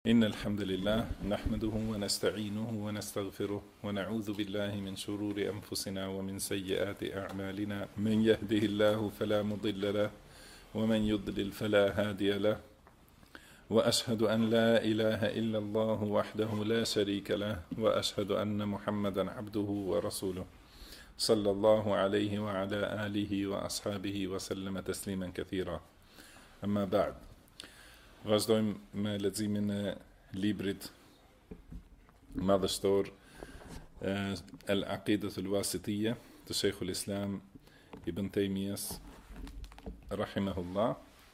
إن الحمد لله نحمده ونستعينه ونستغفره ونعوذ بالله من شرور أنفسنا ومن سيئات أعمالنا من يهده الله فلا مضل له ومن يضلل فلا هادي له وأشهد أن لا إله إلا الله وحده لا شريك له وأشهد أن محمدا عبده ورسوله صلى الله عليه وعلى آله وأصحابه وسلم تسليما كثيرا. أما بعد. Vazhdojmë me leximin e librit madhështor Al-Aqidah Al-Wasitiyya të Sheikhul Islam Ibn Taymiyas rahimahullah.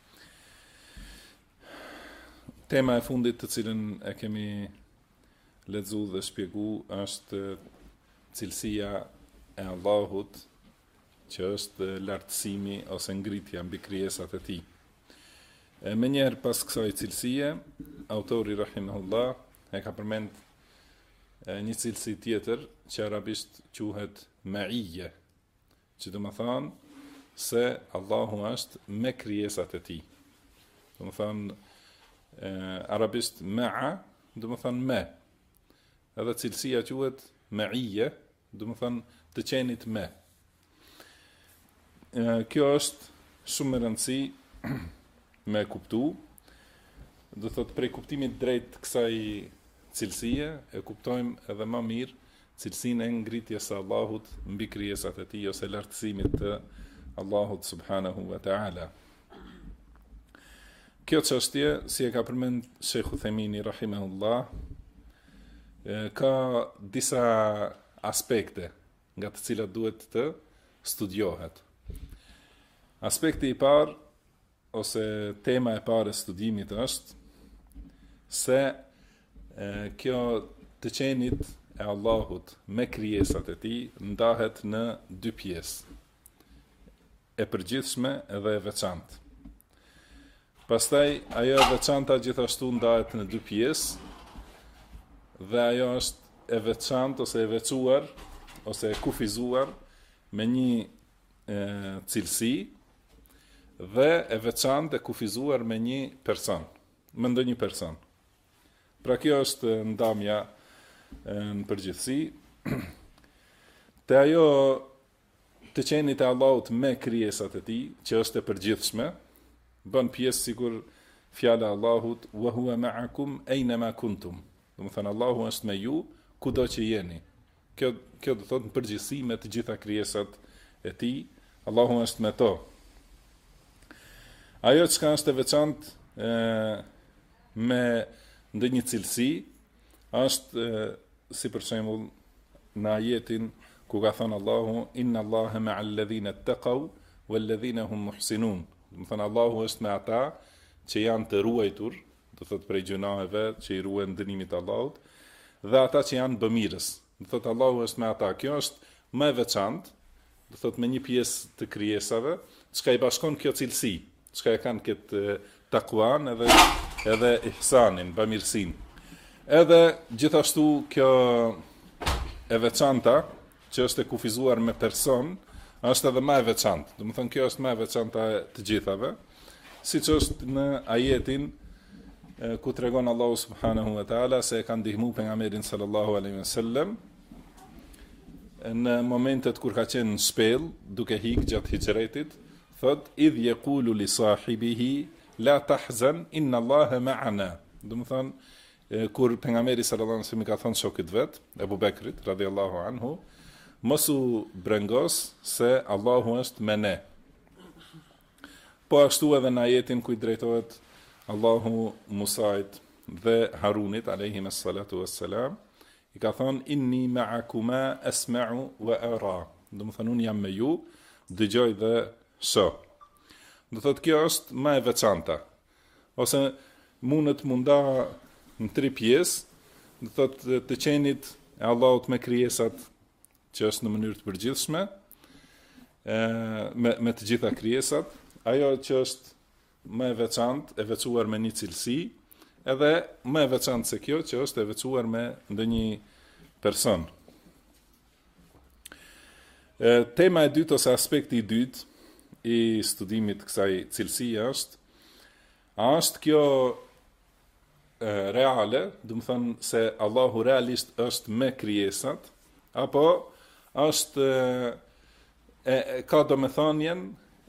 Tema e fundit të cilën e kemi lexuar dhe shpjeguar është cilësia e Allahut, që është lartësimi ose ngritja mbi krijesat e tij. Me njerë pas kësaj cilësie, autori rahimahullah e ka përmend një cilësi tjetër që arabisht quhet ma'iyya, që do të thonë se Allahu është me krijesat e tij. Do të thonë arabisht ma'a, do të thonë me. Edhe cilësia quhet ma'iyya, do të thonë të qenit me. Kjo është shumë e rëndësishme me kuptu, do thot prej kuptimit drejt kësaj cilësie e kuptojmë edhe më mirë cilësinë e ngritjes së Allahut mbi krijesat e tij ose lartësimit të Allahut subhanahu wa taala. Kjo çështje, si e ka përmend Sheikhu Themini rahimahullah, ka disa aspekte nga të cilat duhet të studiohet. Aspekti i parë ose tema e parë e studimit është se kjo të qenit e Allahut me krijesat e tij ndahet në dy pjesë, e përgjithshme edhe e veçantë. Pastaj ajo e veçanta gjithashtu ndahet në dy pjesë dhe ajo është e veçantë ose e veçuar ose e kufizuar me një cilësi dhe e veçantë e kufizuar me një person, me ndonjë person. Pra kjo është ndamja në përgjithësi. Te ajo të qenit e Allahut me krijesat e tij, që është e përgjithshme, bën pjesë sikur fjala e Allahut wa huwa ma'akum aynama kuntum. Do të thënë Allahu është me ju kudo që jeni. Kjo do thotë në përgjithësi me të gjitha krijesat e tij, Allahu është me to. Ajo që është e veçantë me ndonjë cilësi është si për shembull në ajetin ku ka thënë Allahu inna Allaha ma'al ladhina ittaqaw wal ladhina hum muhsinun. Do të thënë Allahu është me ata që janë të ruajtur, do thotë prej gjunaheve, që i ruajnë dënimit të Allahut, dhe ata që janë bëmirës. Do thotë Allahu është me ata. Kjo është më e veçantë, do thotë me një pjesë të krijesave, çka i bashkon kjo cilësi. Çka e kanë këtë takuan edhe ihsanin, bamirësin. Edhe gjithashtu kjo e veçanta, që është e kufizuar me person, është edhe më e veçantë. Do të thonë kjo është më e veçanta të gjithave, siç është në ajetin ku tregon Allahu subhanahu wa taala se e ka ndihmuar pejgamberin sallallahu alaihi wasallam në momentet kur ka qenë në shpellë, duke hik gjatë hijretit. Thot, idh yaqulu li sahibihi la tahzan inna Allaha ma'ana. Do të thonë kur pejgamberi sallallahu alaihi wasallam ka thënë shokit vet, Abu Bekrit radhiyallahu anhu, mos u brengos se Allahu është me ne. Po ashtu edhe në ajetin ku i drejtohet Allahu Musait dhe Harunit alayhi salatu wassalam, i ka thënë inni ma'akuma asma'u wa ara. Do të thonë unë jam me ju, dëgjoj dhe shoh. Do thotë kjo është më e veçanta. Ose mundet munda në tri pjesë, do thotë të qenit e Allahut me krijesat që është në mënyrë të përgjithshme, me të gjitha krijesat, ajo që është më e veçantë, e veçuar me një cilësi, edhe më e veçantë se kjo që është e veçuar me ndonjë person. Tema e dytë ose aspekti i dytë i studimit kësaj cilësie është kjo reale, do të thënë se Allahu realisht është me krijesat, apo është ka domethënien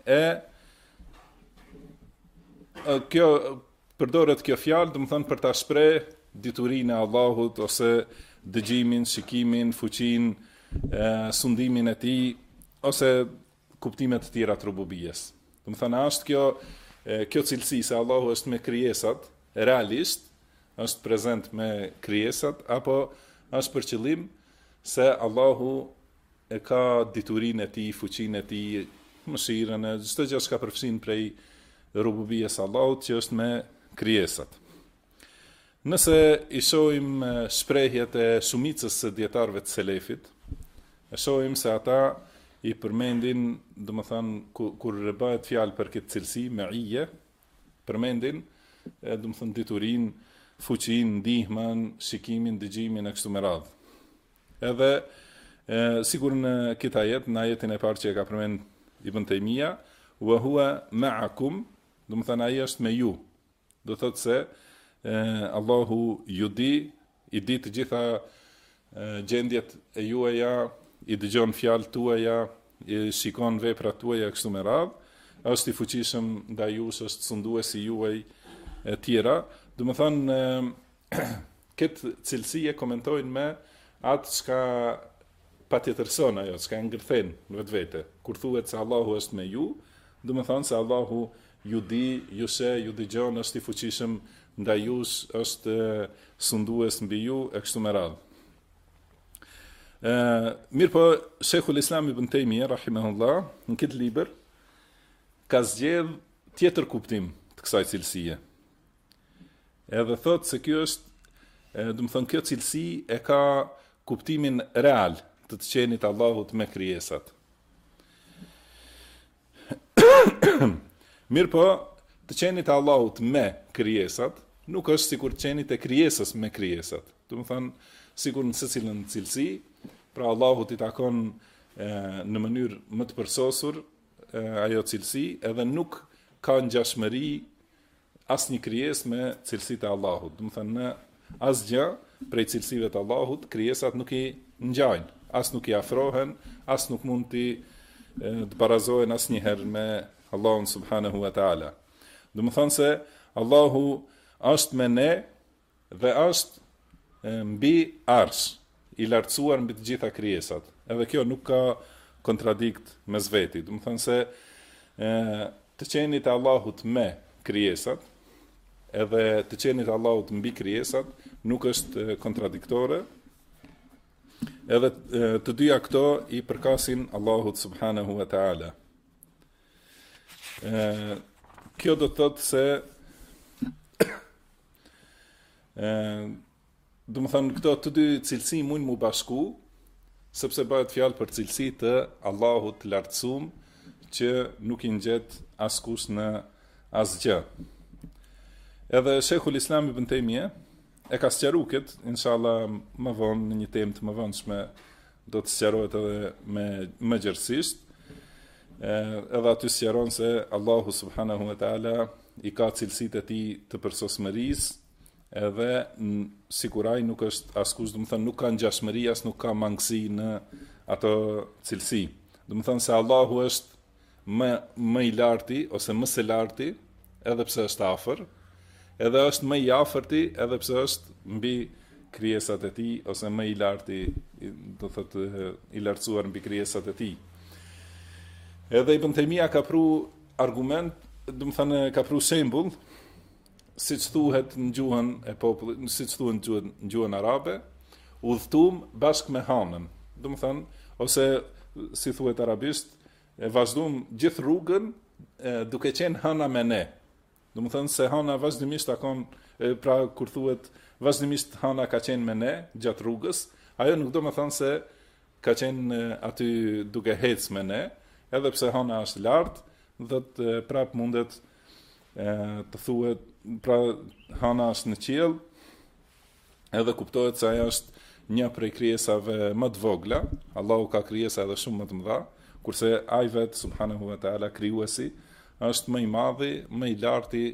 kjo përdoret kjo fjalë, do të thënë për ta shpreh diturinë e Allahut ose dëgjimin, shikimin, fuqinë, sundimin e tij ose kuptime të tjera të rububijes. Do të thënë është kjo cilësi se Allahu është me krijesat, realisht është prezent me krijesat, apo është për qëllim se Allahu e ka diturinë e tij, fuqinë e tij, mëshirën e çdo gjë që ka përfshin prej rububijes Allahut që është me krijesat. Nëse i shohim shprehjet e shumicës së dietarëve të selefit, e shohim se ata i përmendin, domethënë kur bëhet fjalë për këtë cilësi me'ije, përmendin, domethënë diturinë, fuqinë, ndihmën, shikimin, dëgjimin e kështu me radhë. Edhe sikur në këtë ajet, në ajetin e parë që e ka përmend Ibn Taymija, wa huwa ma'akum, domethënë ai është me ju. Do thotë se Allahu ju di, i di të gjitha gjendjet e juaja, i dëgjon fjalët tuaja, i shikon veprat tuaja kështu me radhë, është i fuqishëm ndaj jush, është sunduesi juaj e tjera. Domethënë këtë cilësi e komentojnë me atë çka patjetërson ajo, çka ngërthen në vetvete. Kur thuhet se Allahu është me ju, domethënë se Allahu ju di, ju sheh, ju dëgjon, është i fuqishëm ndaj jush, është sundues mbi ju e kështu me radhë. Mirë po, Sheikhul Islam Ibn Taymija, rahimahullah, në këtë libër, ka zgjedh tjetër kuptim të kësaj cilësie. Edhe thotë se kjo është, do të thënë kjo cilësi e ka kuptimin real të qenit Allahut me krijesat. Mirë po, të qenit Allahut me krijesat nuk është sikur të qenit e krijesës me krijesat. Do të thënë, sikur në secilën cilësi, pra Allahut i takon në mënyrë më të përsosur ajo cilësi, edhe nuk ka ngjashmëri asnjë krijesë me cilësitë e Allahut. Do të thënë, në asgjë prej cilësive të Allahut, krijesat nuk i ngjajnë, as nuk i afrohen, as nuk mund të barazohen asnjëherë me Allahun subhanahu wa taala. Do të thënë se Allahu është me ne dhe është mbi arsh, i lartësuar mbi të gjitha krijesat. Edhe kjo nuk ka kontradikt mes veti. Do të thënë se të qenit Allahut me krijesat, edhe të qenit Allahut mbi krijesat nuk është kontradiktore. Edhe të dyja këto i përkasin Allahut subhanahu wa taala. Kjo do të thotë se do të thënë këto të dy cilësi mund mu bashku, sepse bëhet fjalë për cilësi të Allahut të lartësuar që nuk i ngjet askush në asgjë. Edhe Sheikhul Islam Ibn Taymija e ka sqaruar këtë, inshallah më vonë në një temë të mëvonshme do të sqarohet edhe më gjerësisht. Edhe aty sqaron se Allahu subhanahu wa taala i ka cilësitë e tij të përsosmërisë, edhe sikuraj nuk është askush, do të thënë nuk ka ngjashmëri, as nuk ka mangësi në ato cilësi. Do të thënë se Allahu është më i larti ose më së larti, edhe pse është afër, edhe është më i afërti, edhe pse është mbi krijesat e tij, ose më i larti, do thotë i lartësuar mbi krijesat e tij. Edhe Ibn Taymija ka pru argument, do të thënë ka pru shembull, siç thuhet në gjuhën e popullit, siç thuhet në gjuhën arabe, udhëtum bashkë me hanën. Do të thënë, ose si thuhet arabisht, e vazhdum gjithë rrugën duke qenë hëna me ne. Do të thënë se hëna vazhdimisht takon, pra kur thuhet vazhdimisht hëna ka qenë me ne gjatë rrugës, ajo nuk do të thënë se ka qenë aty duke ecë me ne, edhe pse hëna është lart, dhe të prap mundet të thuhet, pra hana është në qiell, edhe kuptohet se ajo është një prej krijesave më të vogla. Allahu ka krijesa edhe shumë më të mëdha, kurse ai vet subhanahu wa taala krijuesi është më i madhi, më i larti,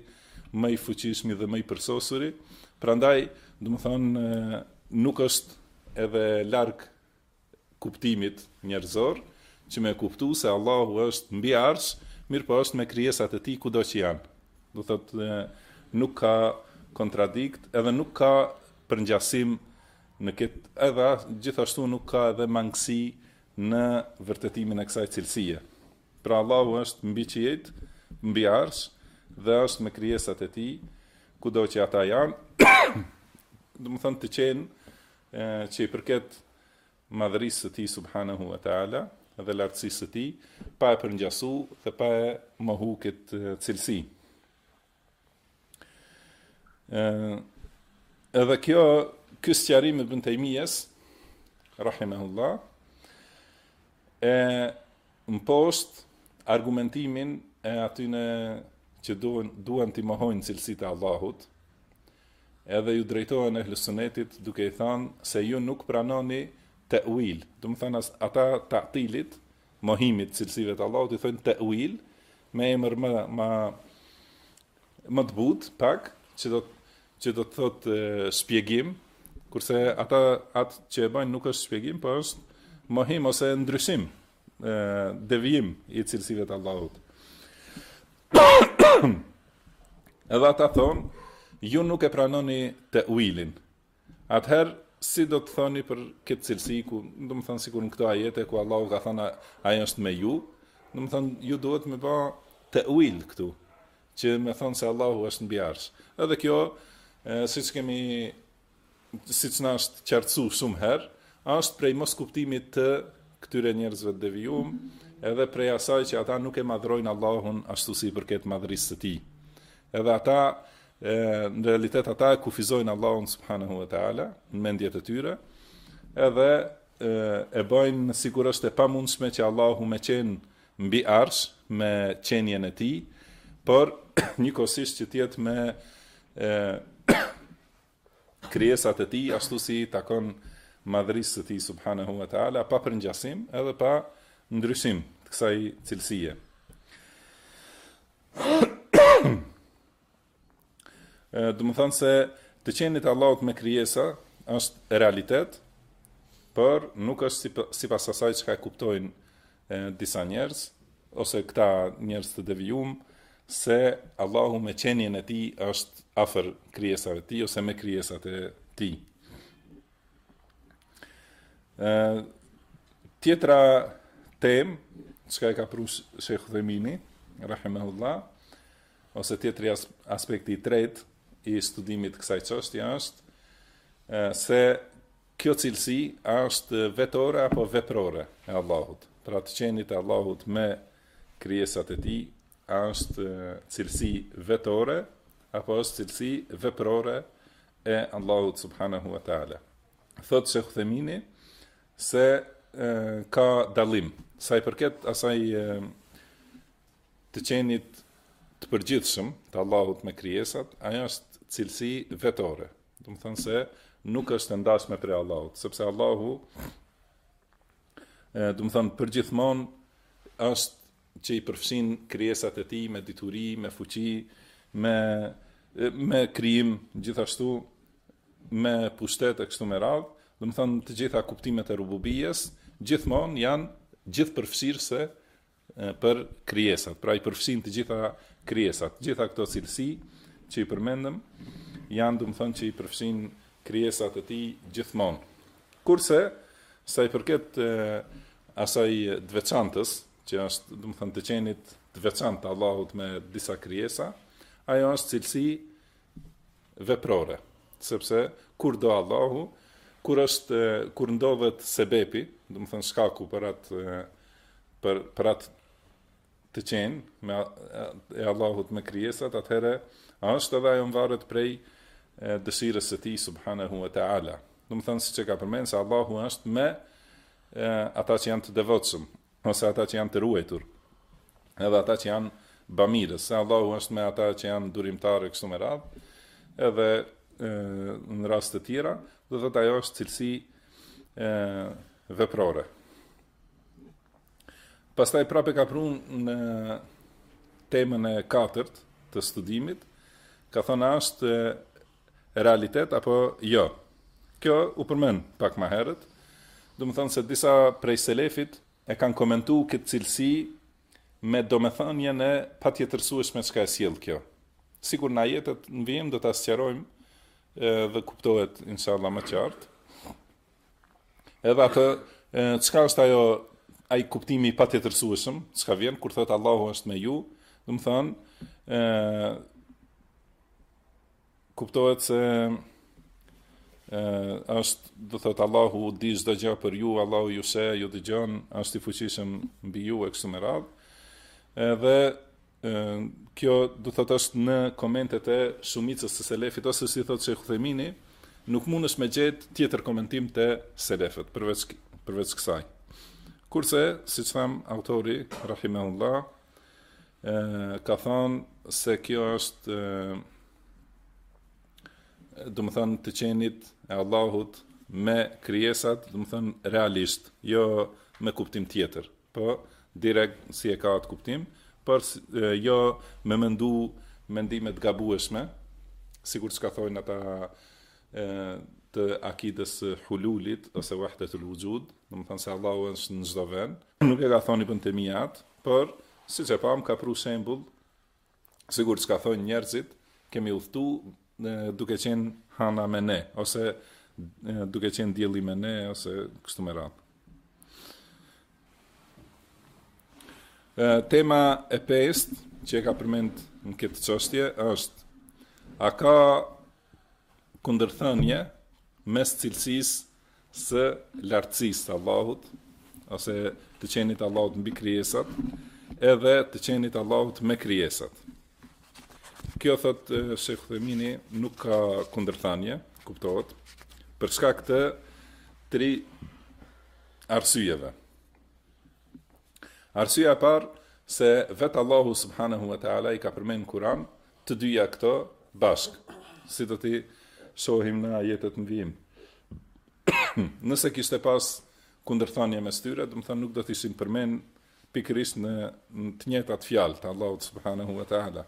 më i fuqishmi dhe më i përsosuri. Prandaj, do të thonë, nuk është edhe larg kuptimit njerëzor që me kuptu se Allahu është mbi arsh, mirë po është me krijesat e tij kudo që janë. Do thotë nuk ka kontradikt, edhe nuk ka përngjasim në këtë, edhe gjithashtu nuk ka edhe mangësi në vërtetimin e kësaj cilësie. Pra Allahu është mbi qiejt, mbi arsh dhe është me krijesat e tij kudo që ata janë. Do të thonë të qenë që i përket madhërisë së tij subhanahu wa taala dhe lartësisë së tij, pa e përngjasu dhe pa e mohu këtë cilësi. Edhe ky sqarim i Ibn Taymijes rahimahullah e mposht argumentimin e atyne që duan t'i mohojnë cilësitë e Allahut, edhe ju drejtohen e Sunetit duke i thënë se ju nuk pranoni ta'wil. Do të thonë ata ta'tilit, mohimit cilësive të Allahut, i thonë ta'wil me emër më të butë pak, që do të thotë shpjegim, kurse atë që e bëjnë nuk është shpjegim, po është mohim ose ndryshim, devijim i cilësive të Allahut. Edhe ata thonë, ju nuk e pranoni ta'wilin. Atëherë, si do të thoni për këtë cilësi, do të thonë sikur në këto ajete ku Allahu ka thënë ai është me ju, do të thonë ju duhet me bë ta'wil këtu, që me thonë se Allahu është mbi arsh. Edhe kjo, siç na është qartësuar shumë herë, është prej mos kuptimit të këtyre njerëzve të devijum, edhe prej asaj që ata nuk e madhrojnë Allahun ashtu si përket madhërisë së tij. Edhe ata në realitet ata e kufizojnë Allahun subhanahu wa taala në mendjet e tyre, edhe e bëjnë sikur është e pamundshme që Allahu me qenë mbi arsh me qenjen e tij, por njëkohësisht që të jetë me krijesat e tij ashtu si takon madhërisë së tij subhanahu wa taala, pa përngjasim edhe pa ndryshim të kësaj cilësie. Do të thonë se të qenit Allahut me krijesa është realitet, por nuk është sipas asaj çka kuptojnë disa njerëz ose këta njerëz të devijum, se Allahu me qenien e tij është afër krijesave të tij ose me krijesat e tij. Tjetra temë çka e ka prush Sheikh Uthemini rahimahullah, ose tjetri aspekti i tretë i studimit kësaj çështje është se kjo cilësi është vetore apo veprore e Allahut. Pra të qenit e Allahut me krijesat e tij është cilësi vetore apo është cilësi veprore e Allahut subhanahu wa taala. Thotë Sheikh Uthemini se ka dallim sa i përket asaj të qenit të përgjithshëm të Allahut me krijesat, ajo është cilësi vetore. Do të thonë se nuk është e ndashme prej Allahut, sepse Allahu do të thonë përgjithmonë është që i përfshin krijesat e tij me dituri, me fuqi, me krijim, gjithashtu me pushtet e kështu me radhë. Do të thonë të gjitha kuptimet e rububijes gjithmonë janë gjithëpërfshirëse për krijesat. Pra i përfshin të gjitha krijesat, gjitha këto cilësi që i përmendëm janë, do të thonë, që i përfshin krijesat e tij gjithmonë. Kurse sa i përket asaj të veçantës, që është, do të thonë, të qenit të veçantë të Allahut me disa krijesa, ajo është cilësi veprore, sepse kur do Allahu, kur ndodhet sebepi, do të thonë shkaku për atë të qenë me e Allahut me krijesat, atëherë është edhe ajo varet prej dëshirës së tij subhanahu wa taala. Do të thonë siç e ka përmendur se Allahu është me ata që janë të devotshëm ose ata që janë të ruajtur, edhe ata që janë bamirës, se Allahu është me ata që janë durimtarë kështu me radhë, edhe në rast të tjera, do të thotë ajo është cilësi veprore. Pastaj prapë ka prun në temën e katërt të studimit, ka thonë është realitet apo jo. Kjo u përmend pak më herët. Do të thonë se disa prej selefit e kanë komentuar këtë cilësi me domethënien e patjetërsueshme çka e sjell kjo. Sigur na jetët në vijim do ta sqarojmë dhe kuptohet inshallah më qartë. Edhe atë çka është ai kuptimi i patjetërsueshëm, çka vjen kur thot Allahu është me ju, do të thonë kuptohet se është, do thot Allahu di çdo gjë për ju, Allahu ju se, ju dëgjon, është i fuqishëm mbi ju e kështu me radhë. Edhe kjo do thot është në komentet e shumicës së selefit, ose si thot Sheikh Uthemini, nuk mundesh me gjetë tjetër komentim të selefët përveç kësaj. Kurse, siç tham, autori rahimahullah ka thonë se kjo është do të thonë të qenit e Allahut me krijesat, do të thonë realisht, jo me kuptim tjetër, po direkt si e ka atë kuptim, por jo me mendu mendime të gabueshme, sikur çka thonë ata të akidës hululit ose wahdatul wujud, do të thonë se Allahu është në çdo vend. Nuk e ka thonë Ibn Temijat, por siç e pam ka pru shembull, sigur çka thonë njerëzit, kemi udhtu duke qenë hana me ne, ose duke qenë dielli me ne, ose kështu me radhë. Tema e pestë që e ka përmend në këtë çështje është: a ka kundërthënie mes cilësisë së lartësisë të Allahut, ose të qenit Allahut mbi krijesat, edhe të qenit Allahut me krijesat? Kjo thot Sheikh Uthemini nuk ka kundërthënie, kuptohet, për shkak të 3 arsyeve. Arsyeja e parë se vetë Allahu subhanahu wa taala i ka përmendur në Kur'an të dyja këto bashk, si do t'i shohim në ajetet në vijim. Nëse kishte pas kundërthënie mes tyre, do të thonë nuk do të ishin përmend pikërisht në të njëjtat fjalë të Allahut subhanahu wa taala.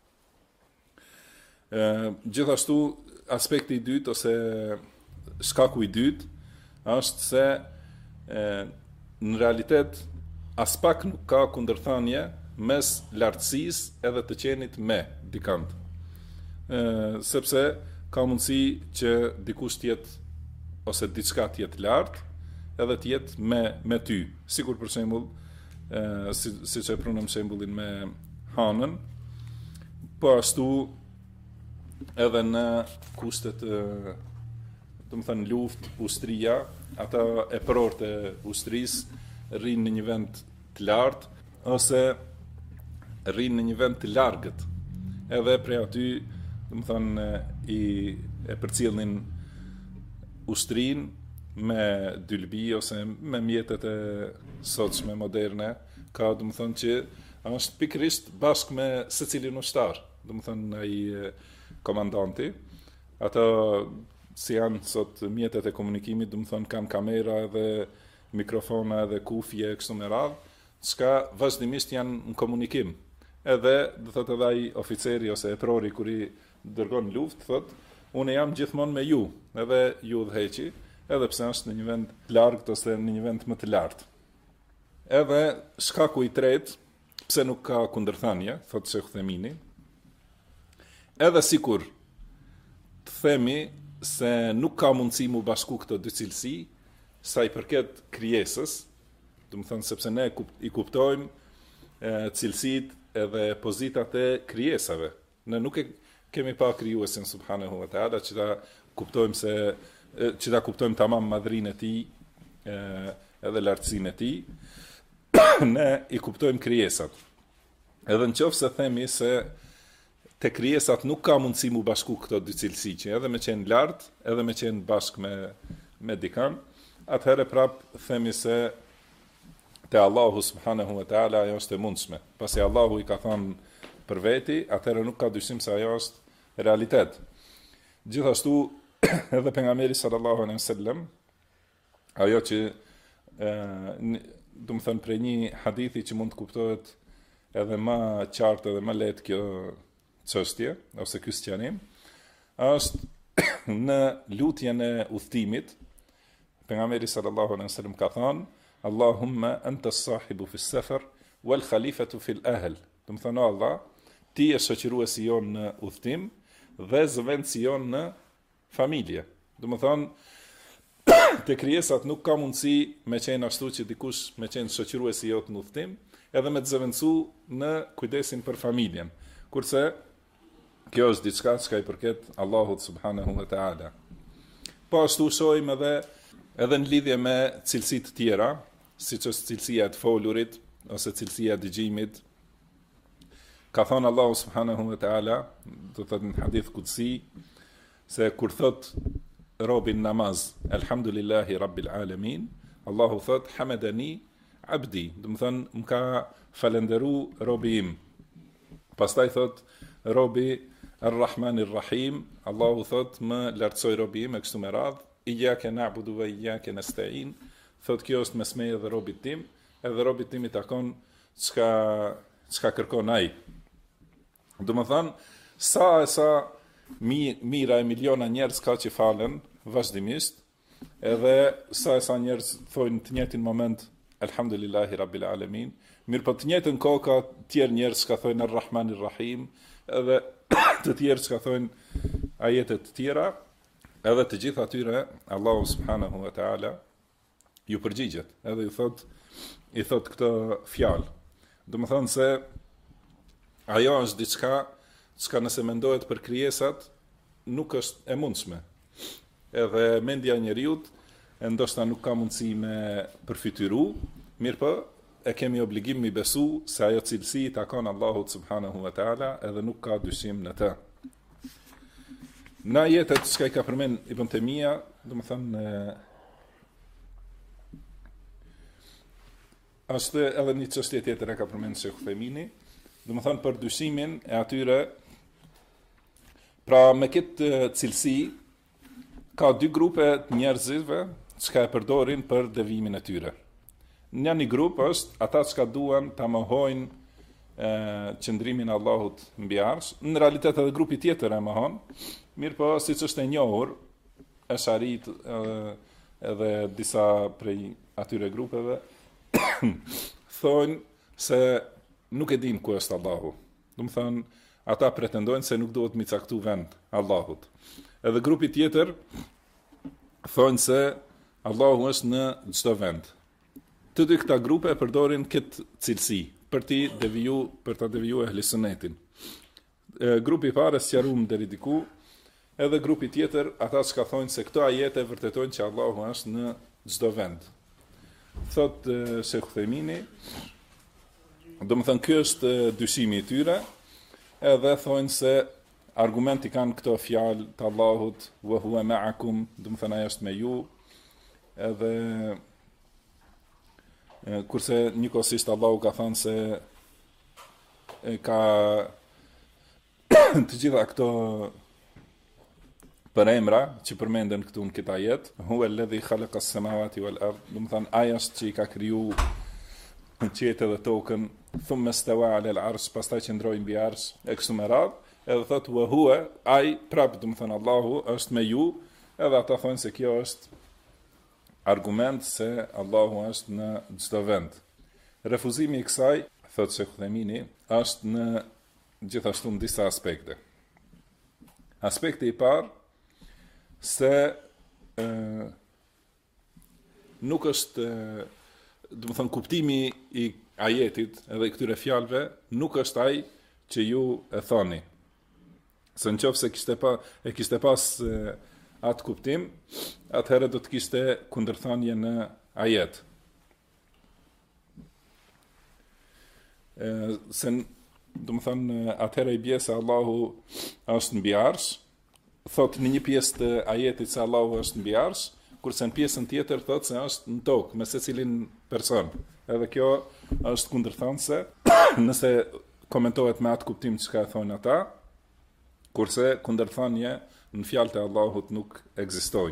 Gjithashtu aspekti i dytë ose shkaku i dytë është se në realitet as pak nuk ka kundërthënie mes lartësisë edhe të qenit me dikant. Sepse ka mundësi që dikush të jetë ose diçka të jetë lart, edhe të jetë me ty. Sikur për shembull, siç e prunem shembullin me hanën, po ashtu edhe në kushtet do të thënë luftë, ushtria, ata e prorët e ushtrisë rrinë në një vend të lartë ose rrinë në një vend të largët. Edhe prej aty, do të thënë, e përcjellnin ushtrinë me dylbi ose me mjetet e sotshme moderne, ka do të thënë që është pikërisht bashkë me secilin ushtar, do të thënë ai komandanti. Ata si janë sot mjetet e komunikimit, do të thënë kanë kamera dhe mikrofona dhe kufje kështu me radhë, çka vazhdimisht janë në komunikim. Edhe do thotë edhe ai oficeri ose eprori kur i dërgon luftë, thotë, unë jam gjithmonë me ju, edhe ju udhëheqi, edhe pse është në një vend të largët ose në një vend më të lartë. Edhe shkaku i tretë, pse nuk ka kundërthënie, thotë Sheikh Uthemini, edhe sikur të themi se nuk ka mundësi mu bashku këto dy cilësi, sa i përket krijesës, do të thonë sepse ne i kuptojmë cilësitë edhe pozitat e krijesave. Ne nuk e kemi pa krijuesin subhanahu wa taala që ta kuptojmë tamam madhrinë e tij, edhe lartësinë e tij. Ne i kuptojmë krijesat. Edhe nëse themi se te krijesat nuk ka mundësi mu bashku këto dy cilësi, që edhe me qenë lart, edhe me qenë bashkë me dikan, atëherë prap themi se te Allahu subhanahu wa taala ajo është e mundshme. Pasi Allahu i ka thënë për veti, atëherë nuk ka dyshim se ajo është realitet. Gjithashtu edhe pejgamberi sallallahu alaihi wasallam, ajo që do të thënë prej një hadithi që mund të kuptohet edhe më qartë edhe më lehtë kjo çështje ose ky sqarim është në lutjen e udhtimit. Pejgamberi sallallahu alaihi wasallam ka thënë: Allahumma anta as-sahibu fi as-safar wal khalifatu fi al-ahl. Do të thonë Allah, ti je shoqëruesi jon në udhtim dhe zëvendësi jon në familje. Do të thonë te krijesat nuk ka mundësi me qenë ashtu që dikush me qenë shoqëruesi jot në udhtim, edhe me të zëvendësu në kujdesin për familjen. Kurse kjo është diçka që i përket Allahut subhanahu wa taala. Po ashtu shohim edhe në lidhje me cilësitë tjera, siç është cilësia e të folurit ose cilësia e dëgjimit. Ka thënë Allahu subhanahu wa taala, do të thotë në hadith qudsi, se kur thot robin namaz, elhamdulillahi rabbil alamin, Allahu thot hamedani abdi, do të thonë më ka falendëru robi im. Pastaj thot robi Ar-Rahmanir Rahim, Allahu thot më lartësoj robi im e kështu me radhë. Iyyake na'budu wa iyyake nasta'in, thot kjo është mesmeja dhe robit tim, edhe robit tim i takon çka kërkon ai. Do të thonë sa mira e miliona njerëz ka që falen vazhdimisht, edhe sa njerëz thojnë të njëjtin moment elhamdulillahi rabbil alamin, mirë po të njëjtën kohë ka tjerë njerëz që thojnë Ar-Rahmanir Rahim, edhe të tjerë që thojnë ajete të tjera. Edhe të gjitha atyre, Allahu subhanahu wa ta'ala ju përgjigjet, edhe i thot këtë fjalë. Do të thonë se ajo është diçka që nëse mendohet për krijesat, nuk është e mundshme. Edhe mendja e njeriut, ndoshta nuk ka mundësi me përfytyru, mirë po, e kemi obligim mi besu se ajo cilësi takon Allahut subhanahu wa ta'ala, edhe nuk ka dyshim në të. Në ajetet që i ka përmend Ibn Taymija, do të thënë është edhe një çështje tjetër e ka përmend Sheikh Uthaymini, do të thënë për dyshimin e atyre. Pra me këtë cilësi ka dy grupe të njerëzve që e përdorin për devimin e tyre. Një grup është ata që duan ta mohojnë qëndrimin e Allahut mbi arsh. Në realitet edhe grupi tjetër e mohon. Mirë po, siç është e njohur, Esharit edhe disa prej atyre grupeve thonë se nuk e din ku është Allahu. Do të thonë, ata pretendojnë se nuk duhet mi caktu vend Allahut. Edhe grupi tjetër thonë se Allahu është në çdo vend. Të dy këta grupe përdorin këtë cilësi për ta deviju ehli sunnetin. Grupi i parë sqaruam deri diku, edhe grupi tjetër ata që thonë se këto ajete vërtetojnë që Allahu është në çdo vend. Thot Sheikh Uthaymini, do të thënë ky është dyshimi i tyre, edhe thonë se argumenti kanë këto fjalë të Allahut wa huwa ma'akum, do të thënë ai është me ju, edhe kurse njëkohësisht Allahu ka thënë se ka të gjitha këto për emra që përmenden këtu në këtë ajet, huwa alladhi khalaqa as-samawati wal ard, do të thënë ai është që i ka kriju qiejtë dhe tokën, thumma stawa 'ala al-'arsh, pastaj qëndroi mbi arsh, e kështu me radhë, edhe thotë wa huwa, ai prapë do të thënë Allahu është me ju, edhe ata thonë se kjo është argument se Allahu është në çdo vend. Refuzimi i kësaj, thotë Sheikh Uthaymini, është në gjithashtu në disa aspekte. Aspekti i parë se nuk është, do të thënë kuptimi i ajetit edhe këtyre fjalëve nuk është ai që ju e thoni. Se nëse kishte pas atë kuptim, atëherë do të kishte kundërthënie në ajet. Se do të thënë atëherë i bie se Allahu është mbi arsh, thot në një pjesë të ajetit se Allahu është mbi arsh, kurse në pjesën tjetër thot se është në tokë me secilin person. Edhe kjo është kundërthënëse nëse komentohet me atë kuptim që ka thonë ata, kurse kundërthënie në fjalët e Allahut nuk ekzistojnë.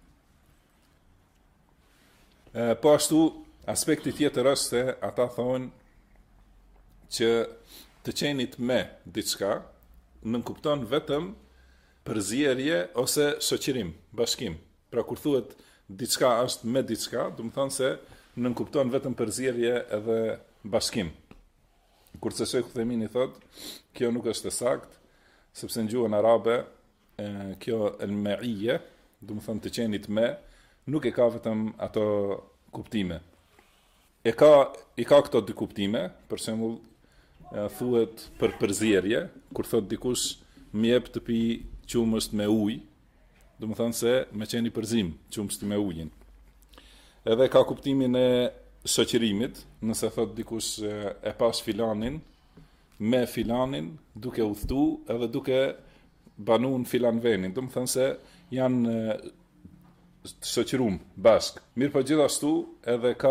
Po ashtu, aspekti tjetër është se ata thonë që të qenit me diçka nënkupton vetëm përzierje ose shoqërim, bashkim. Pra kur thuhet diçka është me diçka, do të thonë se nënkupton vetëm përzierje edhe bashkim. Kurse Sheikh Uthemini thot, kjo nuk është e saktë, sepse në gjuhën arabe kjo el-ma'iyya, do të thonë të qenit me, nuk e ka vetëm ato kuptime. I ka këto dy kuptime, për shembull thuhet për përzierje, kur thot dikush më jep të pi qumësht me ujë, do të thonë se me qeni përzim qumësht me ujin. Edhe ka kuptimin e shoqërimit, nëse thot dikush e pash filanin me filanin duke udhëtu edhe duke banun filan venin, do të thonë se janë shoqërum bashk. Mirë po gjithashtu edhe ka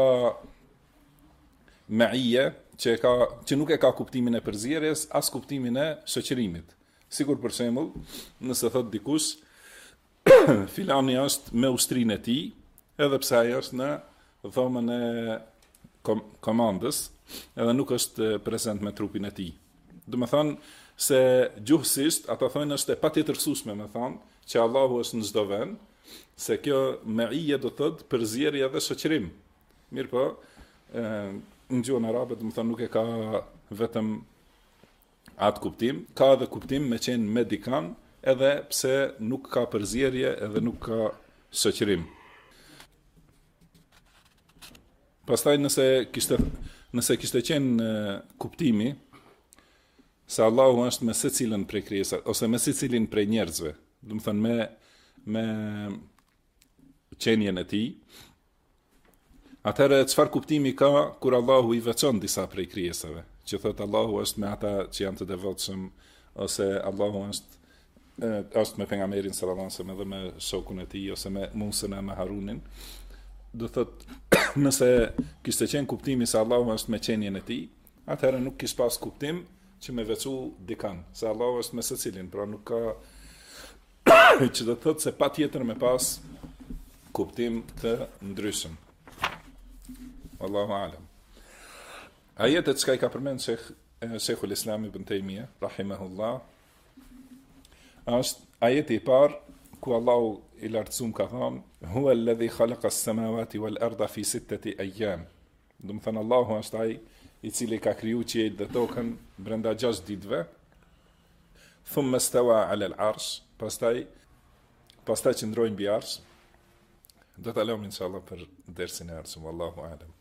ma'iyya që nuk e ka kuptimin e përzierjes, as kuptimin e shoqërimit. Sigur për shembull, nëse thot dikush filani është me ushtrinë e tij, edhe pse ai është në dhomën e komandës, edhe nuk është prezent me trupin e tij. Do të thonë se gjuhësisht ata thonë është e patjetërsueshme, me thonë që Allahu është në çdo vend, se kjo ma'iyya do thotë përzierje dhe shoqërim. Mirë po, në gjuhën arabe do të thonë nuk e ka vetëm atë kuptim, ka edhe kuptim me qenë me dikan, edhe pse nuk ka përzierje edhe nuk ka shoqërim. Pastaj nëse kishte qenë kuptimi se Allahu është me secilën prej krijesave ose me secilin prej njerëzve, do të thonë me qenien e tij, atëherë çfarë kuptimi ka kur Allahu i veçon disa prej krijesave, që thotë Allahu është me ata që janë të devotshëm, ose Allahu është me pejgamberin sallallahu alajhi wasallam edhe me shokun e tij ose me Musën e me Harunin. Do thotë nëse kishte qenë kuptimi se Allahu është me qenien e tij, atëherë nuk kish pas kuptim që me veçu dikan, se Allahu është me secilin, pra nuk ka që do thotë se patjetër me pas kuptim të ndryshëm. Wallahu a'lam. Ajetet që i ka përmend Sheikhul Islam Ibn Taymiyah rahimahullah, është ajeti i parë ku Allahu i lartësuar ka thënë huwa alladhi khalaqa as-samawati wal arda fi 6 ayyam. Do të thënë Allahu është ai i cili ka kriju qiejt dhe tokën brenda 6 ditëve. Thumma stawa 'ala al-'arsh, pastaj qëndroi mbi arsh. Do ta lëmë inshallah për dersin e ardhshëm, wallahu a'lam.